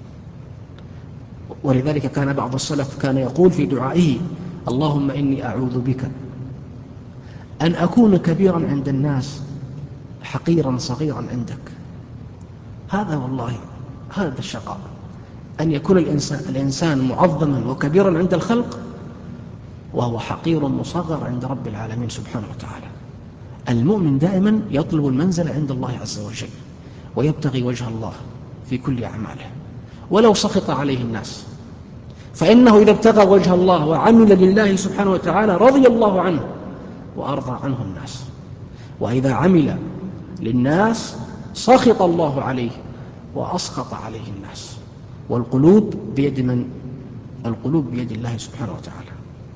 ولذلك كان بعض السلف كان يقول في دعائه: اللهم إني أعوذ بك أن أكون كبيرا عند الناس حقيرا صغيرا عندك. هذا والله هذا الشقاء، أن يكون الإنسان معظما وكبيرا عند الخلق وهو حقير مصغر عند رب العالمين سبحانه وتعالى. المؤمن دائما يطلب المنزل عند الله عز وجل ويبتغي وجه الله في كل أعماله ولو سخط عليه الناس، فإنه إذا ابتغى وجه الله وعمل لله سبحانه وتعالى رضي الله عنه وأرضى عنه الناس، وإذا عمل للناس سخط الله عليه وأسخط عليه الناس. والقلوب بيد من؟ القلوب بيد الله سبحانه وتعالى.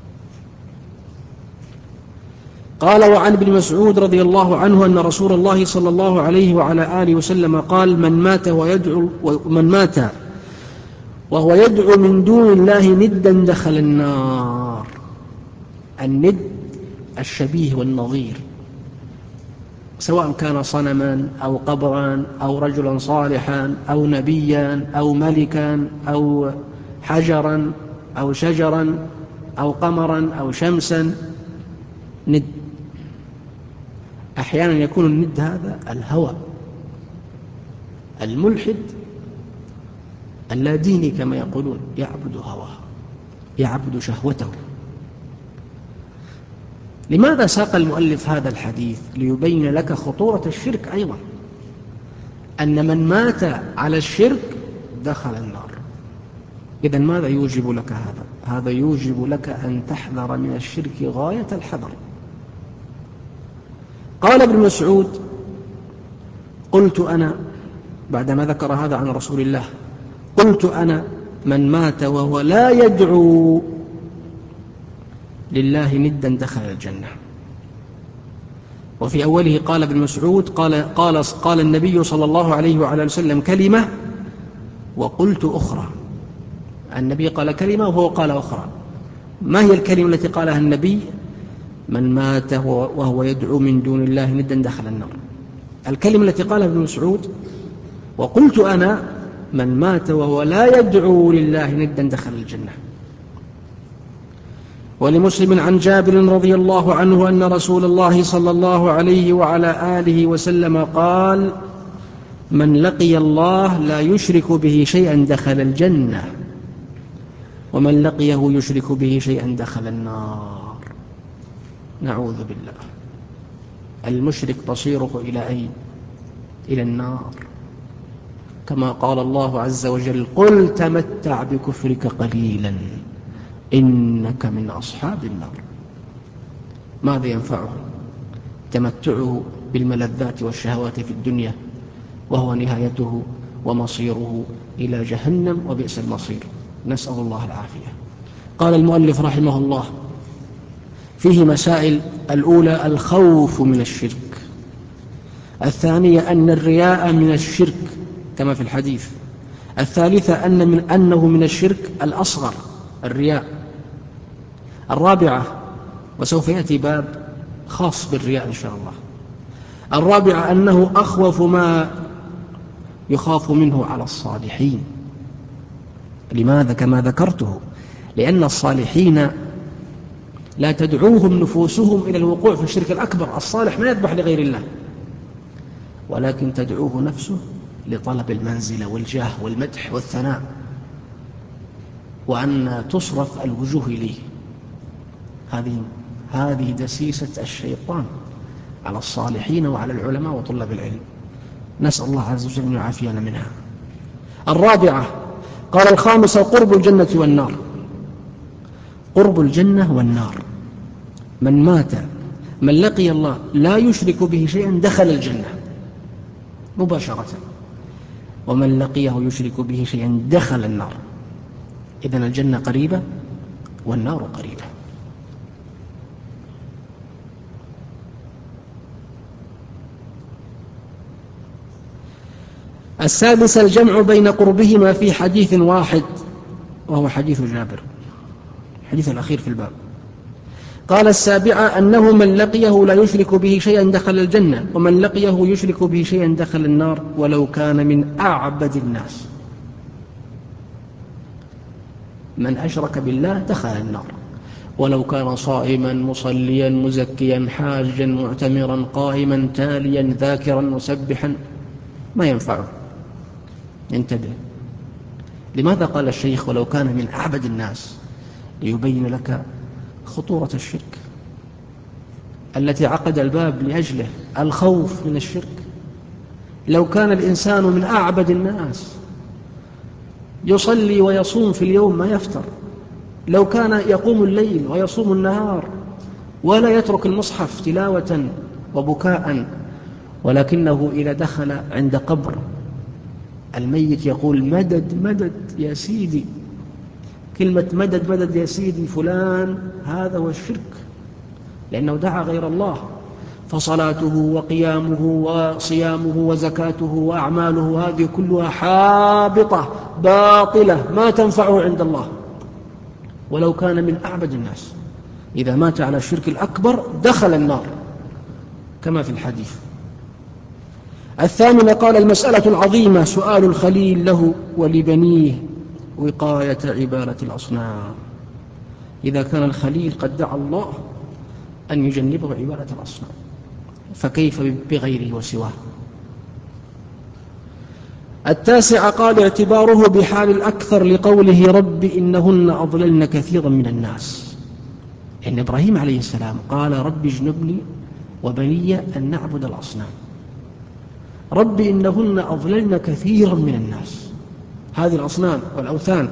قال: وعن ابن مسعود رضي الله عنه أن رسول الله صلى الله عليه وعلى آله وسلم قال: من مات وهو يدعو من دون الله ندا دخل النار. الند الشبيه والنظير، سواء كان صنما أو قبرا أو رجلا صالحا أو نبيا أو ملكا أو حجرا أو شجرا أو قمرا أو شمسا، ند. أحيانا يكون الند هذا الهوى، الملحد اللاديني كما يقولون، يعبد هواه، يعبد شهوته. لماذا ساق المؤلف هذا الحديث؟ ليبين لك خطورة الشرك أيضا، أن من مات على الشرك دخل النار. إذن ماذا يوجب لك هذا؟ هذا يوجب لك أن تحذر من الشرك غاية الحذر. قال ابن مسعود: قلت أنا، بعدما ذكر هذا عن رسول الله، قلت أنا: من مات وهو لا يدعو لله ندا دخل الجنة. وفي أوله قال ابن مسعود: قال النبي صلى الله عليه وعلى وسلم كلمة وقلت أخرى. النبي قال كلمة وهو قال أخرى. ما هي الكلمة التي قالها النبي؟ من مات وهو يدعو من دون الله ندا دخل النار. الكلمة التي قالها ابن مسعود: وقلت أنا: من مات وهو لا يدعو لله ندا دخل الجنة. ولمسلم عن جابر رضي الله عنه أن رسول الله صلى الله عليه وعلى آله وسلم قال: من لقي الله لا يشرك به شيئا دخل الجنة، ومن لقيه يشرك به شيئا دخل النار. نعوذ بالله. المشرك مصيره إلى أين؟ إلى النار، كما قال الله عز وجل: قل تمتع بكفرك قليلا إنك من أصحاب النار. ماذا ينفعه تمتعه بالملذات والشهوات في الدنيا، وهو نهايته ومصيره إلى جهنم، وبئس المصير، نسأل الله العافية. قال المؤلف رحمه الله: فيه مسائل: الأولى الخوف من الشرك، الثانية أن الرياء من الشرك كما في الحديث، الثالثة أنه من الشرك الأصغر الرياء، الرابعة، وسوف يأتي باب خاص بالرياء إن شاء الله، الرابعة أنه أخوف ما يخاف منه على الصالحين. لماذا؟ كما ذكرته، لأن الصالحين لا تدعوهم نفوسهم إلى الوقوع في الشرك الأكبر. الصالح ما يذبح لغير الله، ولكن تدعوه نفسه لطلب المنزلة والجاه والمدح والثناء، وأن تصرف الوجوه إليه. هذه دسيسة الشيطان على الصالحين وعلى العلماء وطلاب العلم، نسأل الله عز وجل أن يعافينا منها. الرابعة قال: الخامسة قرب الجنة والنار. قرب الجنة والنار، من لقي الله لا يشرك به شيئا دخل الجنة مباشرة، ومن لقيه يشرك به شيئا دخل النار. إذن الجنة قريبة والنار قريبة. السادسة الجمع بين قربهما في حديث واحد، وهو حديث جابر، الحديث الأخير في الباب. قال: السابعة أنه من لقيه لا يشرك به شيئا دخل الجنة، ومن لقيه يشرك به شيئا دخل النار ولو كان من أعبد الناس. من أشرك بالله دخل النار، ولو كان صائما مصليا مزكيا حاجا معتمرا قائما تاليا ذاكرا مسبحا ما ينفعه. انتبه، لماذا قال الشيخ ولو كان من أعبد الناس؟ ليبين لك خطورة الشرك التي عقد الباب لأجله، الخوف من الشرك. لو كان الإنسان من أعبد الناس يصلي ويصوم في اليوم ما يفتر، لو كان يقوم الليل ويصوم النهار ولا يترك المصحف تلاوة وبكاء، ولكنه إذا دخل عند قبر الميت يقول: مدد مدد يا سيدي. كلمة مدد مدد يا سيدي فلان، هذا هو الشرك، لأنه دعا غير الله. فصلاته وقيامه وصيامه وزكاته وأعماله هذه كلها حابطة باطلة ما تنفعه عند الله، ولو كان من أعبد الناس. إذا مات على الشرك الأكبر دخل النار كما في الحديث. الثامنة قال: المسألة العظيمة سؤال الخليل له ولبنيه وقاية عبادة الأصنام. إذا كان الخليل قد دعا الله أن يجنبه عبادة الأصنام، فكيف بغيره وسواه؟ التاسعة قال: اعتباره بحال الأكثر لقوله: رب إنهن أضللن كثيرا من الناس. إن إبراهيم عليه السلام قال: رب اجنبني وبني أن نعبد الأصنام. رب إنهن أضللن كثيرا من الناس، هذه الأصنام والأوثان.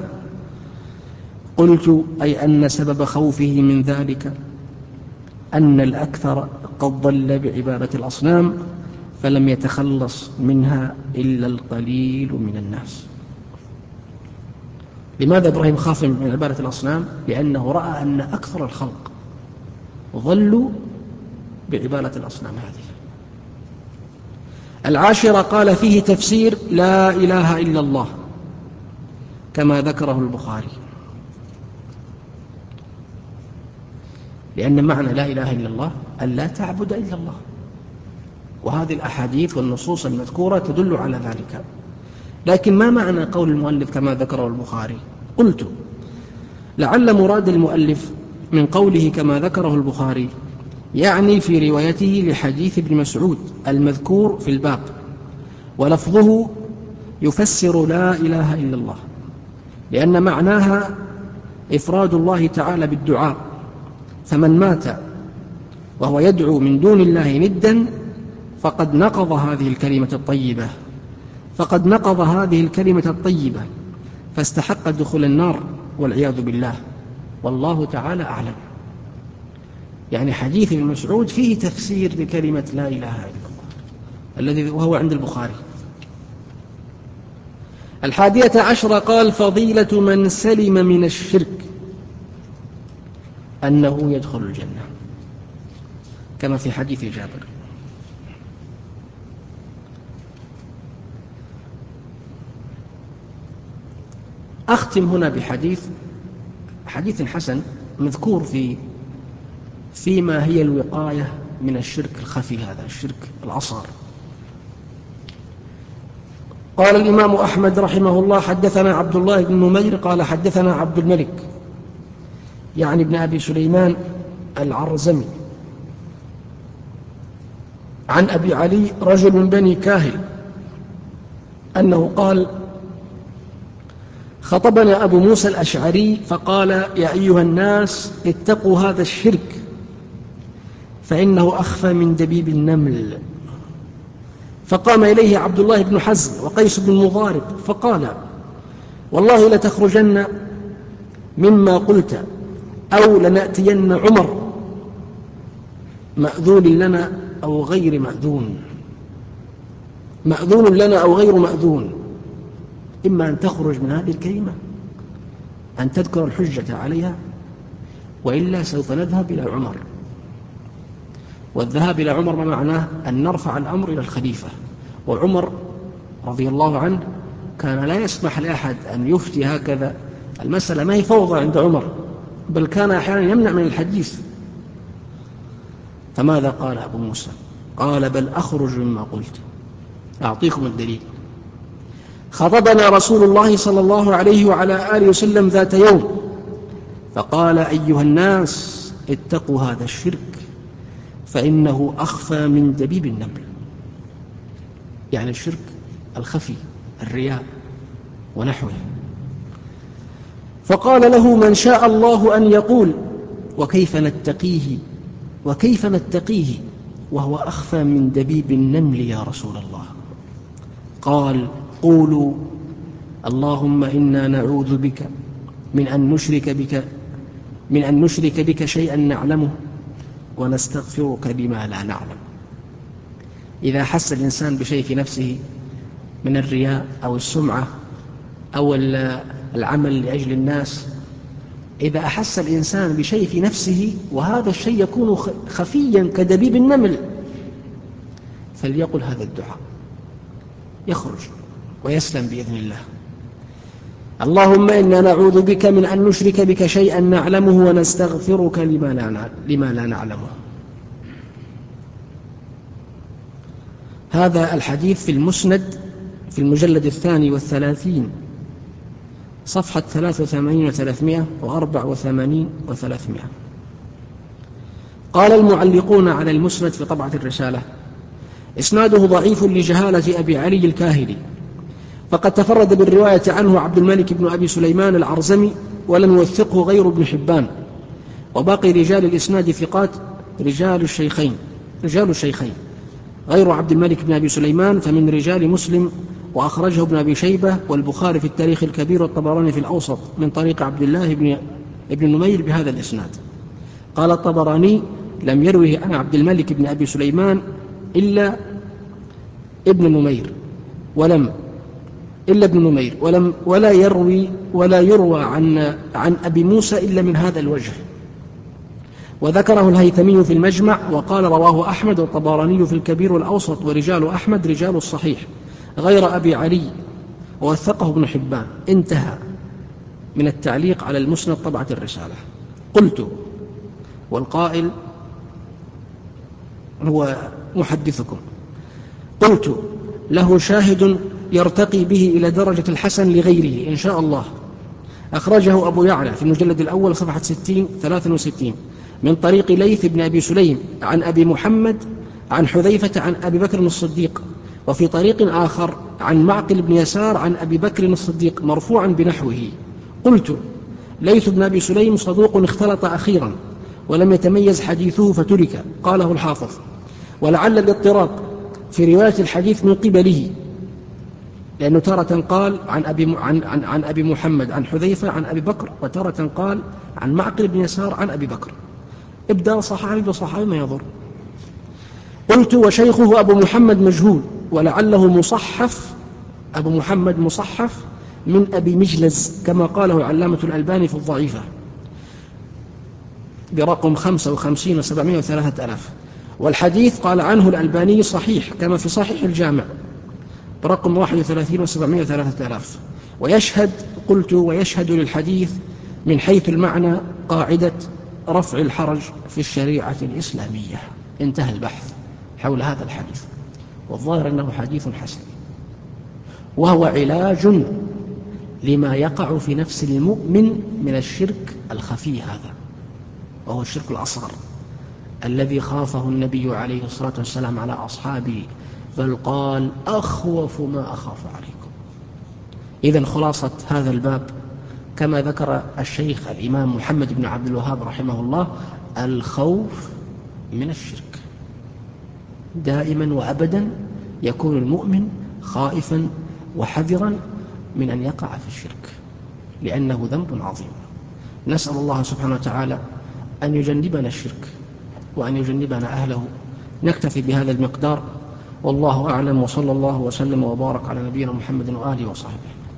قلت: أي أن سبب خوفه من ذلك أن الأكثر قد ضل بعبادة الأصنام فلم يتخلص منها إلا القليل من الناس. لماذا إبراهيم خاف من عبادة الأصنام؟ لأنه رأى أن أكثر الخلق ضلوا بعبادة الأصنام هذه. العاشرة قال: فيه تفسير لا إله إلا الله كما ذكره البخاري، لأن معنى لا إله إلا الله أن لا تعبد إلا الله، وهذه الأحاديث والنصوص المذكورة تدل على ذلك. لكن ما معنى قول المؤلف كما ذكره البخاري؟ قلت: لعل مراد المؤلف من قوله كما ذكره البخاري، يعني في روايته لحديث ابن مسعود المذكور في الباب، ولفظه يفسر لا إله إلا الله، لأن معناها إفراد الله تعالى بالدعاء، فمن مات وهو يدعو من دون الله ندا فقد نقض هذه الكلمة الطيبة فاستحق دخول النار والعياذ بالله، والله تعالى أعلم. يعني حديث ابن مسعود فيه تفسير لكلمة لا إله إلا الله الذي وهو عند البخاري. 11 قال فضيلة من سلم من الشرك أنه يدخل الجنة كما في حديث جابر. أختم هنا بحديث حسن مذكور فيما هي الوقاية من الشرك الخفي، هذا الشرك الأصغر. قال الإمام أحمد رحمه الله حدثنا عبد الله بن نمير قال حدثنا عبد الملك يعني ابن أبي سليمان العرزمي عن أبي علي رجل من بني كاهل أنه قال خطبنا أبو موسى الأشعري فقال يا أيها الناس اتقوا هذا الشرك فإنه أخفى من دبيب النمل. فقام إليه عبد الله بن حزم وقيس بن مضارب فقال والله لتخرجن مما قلت أو لنأتين عمر مأذون لنا أو غير مأذون، مأذون لنا أو غير مأذون، إما أن تخرج من هذه الكلمة أن تذكر الحجة عليها، وإلا سوف نذهب إلى عمر. والذهاب إلى عمر ما معناه أن نرفع الأمر إلى الخليفة، وعمر رضي الله عنه كان لا يسمح لأحد أن يفتي هكذا. المسألة ما هي فوضى عند عمر، بل كان أحيانا يمنع من الحديث. فماذا قال أبو موسى؟ قال بل أخرج مما قلت. أعطيكم الدليل. خطبنا رسول الله صلى الله عليه وعلى آله وسلم ذات يوم فقال أيها الناس اتقوا هذا الشرك فإنه أخفى من دبيب النمل، يعني الشرك الخفي الرياء ونحوه. فقال له من شاء الله أن يقول وكيف نتقيه وهو أخفى من دبيب النمل يا رسول الله؟ قال قولوا اللهم إنا نعوذ بك من أن نشرك بك شيئا نعلمه ونستغفرك بما لا نعلم. إذا حس الإنسان بشيء في نفسه من الرياء أو السمعة أو العمل لأجل الناس، إذا أحس الإنسان بشيء في نفسه وهذا الشيء يكون خفيا كدبيب النمل فليقل هذا الدعاء يخرج ويسلم بإذن الله. اللهم إنا نعوذ بك من أن نشرك بك شيئا نعلمه ونستغفرك لما لا نعلمه. هذا الحديث في المسند في المجلد 32 صفحة 83 و300 و84 و300. قال المعلقون على المسند في طبعة الرسالة إسناده ضعيف لجهالة أبي علي الكاهلي، فقد تفرد بالرواية عنه عبد الملك بن أبي سليمان العرزمي ولم يوثقه غير ابن حبان، وباقي رجال الإسناد ثقات رجال الشيخين غير عبد الملك بن أبي سليمان فمن رجال مسلم، وأخرجه ابن أبي شيبة والبخاري في التاريخ الكبير والطبراني في الأوسط من طريق عبد الله بن نمير بهذا الإسناد. قال الطبراني لم يروه عن عبد الملك بن أبي سليمان إلا ابن نمير ولا يروى عن أبي موسى إلا من هذا الوجه. وذكره الهيثمي في المجمع وقال رواه أحمد والطبراني في الكبير والأوسط ورجال أحمد رجال الصحيح غير أبي علي، ووثقه ابن حبان. انتهى من التعليق على المسند طبعة الرسالة. قلت والقائل هو محدثكم، قلت له شاهد يرتقي به إلى درجة الحسن لغيره إن شاء الله، أخرجه أبو يعلى في المجلد الأول صفحة 63 من طريق ليث بن أبي سليم عن أبي محمد عن حذيفة عن أبي بكر الصديق، وفي طريق آخر عن معقل بن يسار عن أبي بكر الصديق مرفوعا بنحوه. قلت: ليث بن أبي سليم صدوق اختلط أخيرا ولم يتميز حديثه فترك، قاله الحافظ، ولعل الاضطراب في رواية الحديث من قبله، لأنه تارة قال عن أبي محمد عن حذيفة عن أبي بكر، وتارة قال عن معقل بن يسار عن أبي بكر. ابدأ صحابي ما يضر. قلت: وشيخه أبو محمد مجهول، ولعله مصحف، أبو محمد مصحف من أبي مجلز كما قاله علامة الألباني في الضعيفة برقم 55,703,000. والحديث قال عنه الألباني صحيح كما في صحيح الجامع برقم 31,703,000. ويشهد للحديث من حيث المعنى قاعدة رفع الحرج في الشريعة الإسلامية. انتهى البحث حول هذا الحديث، والظاهر أنه حديث حسن، وهو علاج لما يقع في نفس المؤمن من الشرك الخفي هذا، وهو الشرك الأصغر الذي خافه النبي عليه الصلاة والسلام على أصحابه، بل قال: أخوف ما أخاف عليكم. إذن خلاصة هذا الباب كما ذكر الشيخ الإمام محمد بن عبد الوهاب رحمه الله: الخوف من الشرك. دائما وأبدا يكون المؤمن خائفا وحذرا من أن يقع في الشرك، لأنه ذنب عظيم. نسأل الله سبحانه وتعالى أن يجنبنا الشرك وأن يجنبنا أهله. نكتفي بهذا المقدار، والله أعلم، وصلى الله وسلم وبارك على نبينا محمد وآله وصحبه.